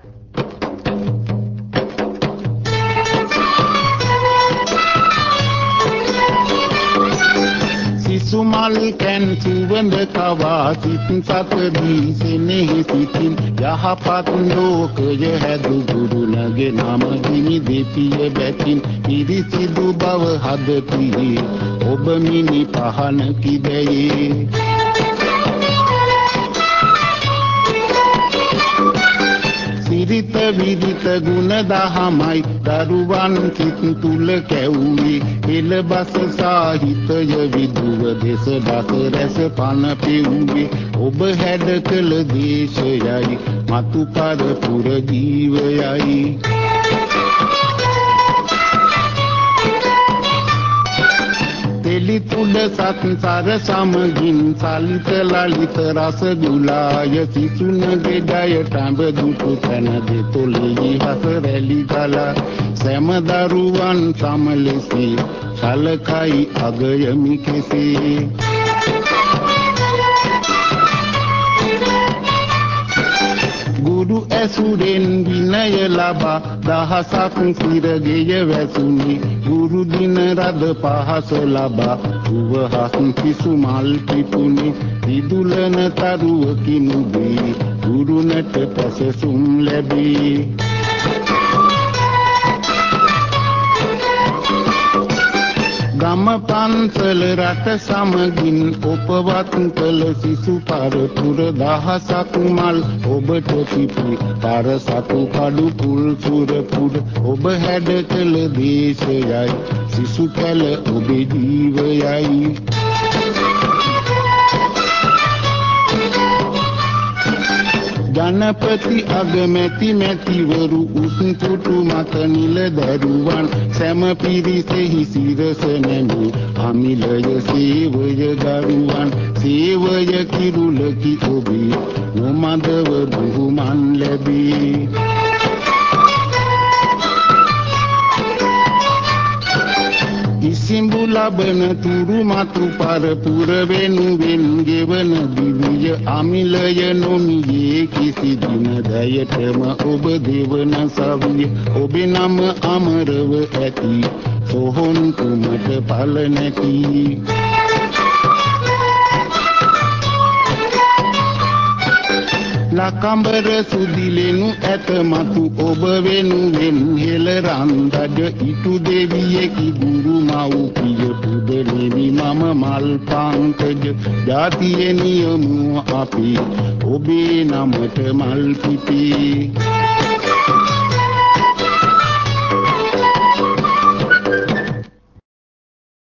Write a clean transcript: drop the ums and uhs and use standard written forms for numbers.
සුමල් can සුවඳ කවා සිත් සතදී සෙනෙහි සිතින් යහපත් ලෝකය හැදු ගුරුලගේ නම දිනි දෙපිය බැතින් පිරිසිදු බව හදතියේ ඔබ මිනි පහන කිදැයේ සිරිත විදිත ගුණ දහමයි දරුවන් සිත් තුල කැවුවේ එළබස සාහිත්‍ය විදුව දෙස දස රැස පන පෙව්වේ ඔබ හැඩ කළ දේශයයි මතු පරපුර ජීවයයි තෙලි තුඩ සත්සර සමගින් සලිත ලලිත රස ගුලාය සිසුනගේ ජයට අඹ දුටු තැන දෙතොලෙහි හස රැලි ගලා සෑම දරුවන් සමලෙසේ සලකයි අගයමි කෙසේ ගුරු ඇසුරෙන් විනය ලබා දහසක් සිරගෙය වැසුනි ගුරු දින රද පහස ලබා උවහස් කිසු මල් පිපුනි විදුලන තරුවකිනු දී ගුරුනට පැසසුම් ලැබී ගම පන්සල රට සමගින් ඔපවත් කළ සිසු පරපුර දහසක් මල් ඔබට පිපි පර සතු කඩු පුල් සුරපුර ඔබ හැඩ කළ දේශයයි සිසු කළ ඔබේ ජීවයයි ජනපති අගමැති මැතිවරු උස්තුටු මත නිල දරුවන් සැම පිරිසෙහි සිරස නැමි අමිලය සේවය දරුවන් සේවය කිරුලකි ඔබේ නොමදව බුහුමන් ලැබේ ඉසිඹු ලබන තුරු මතු පරපුර වෙනුවෙන් ගෙවන දිවිය අමිලය නොමියේ කිසි දින දයටම ඔබ දෙවන සවිය ඔබේ නම අමරව ඇති සොහොන් කුමට පල නැති ලකඹර සුදිලෙනු ඇත මතු ඔබ වෙනුවෙන් හෙළ රන්දඩ ඉටු දෙවියෙකි ගුරු මව්පිය පුදලෙවි මම මල් පංකජ ජාතිය නියමු අපි ඔබේ නමට මල් පිපේ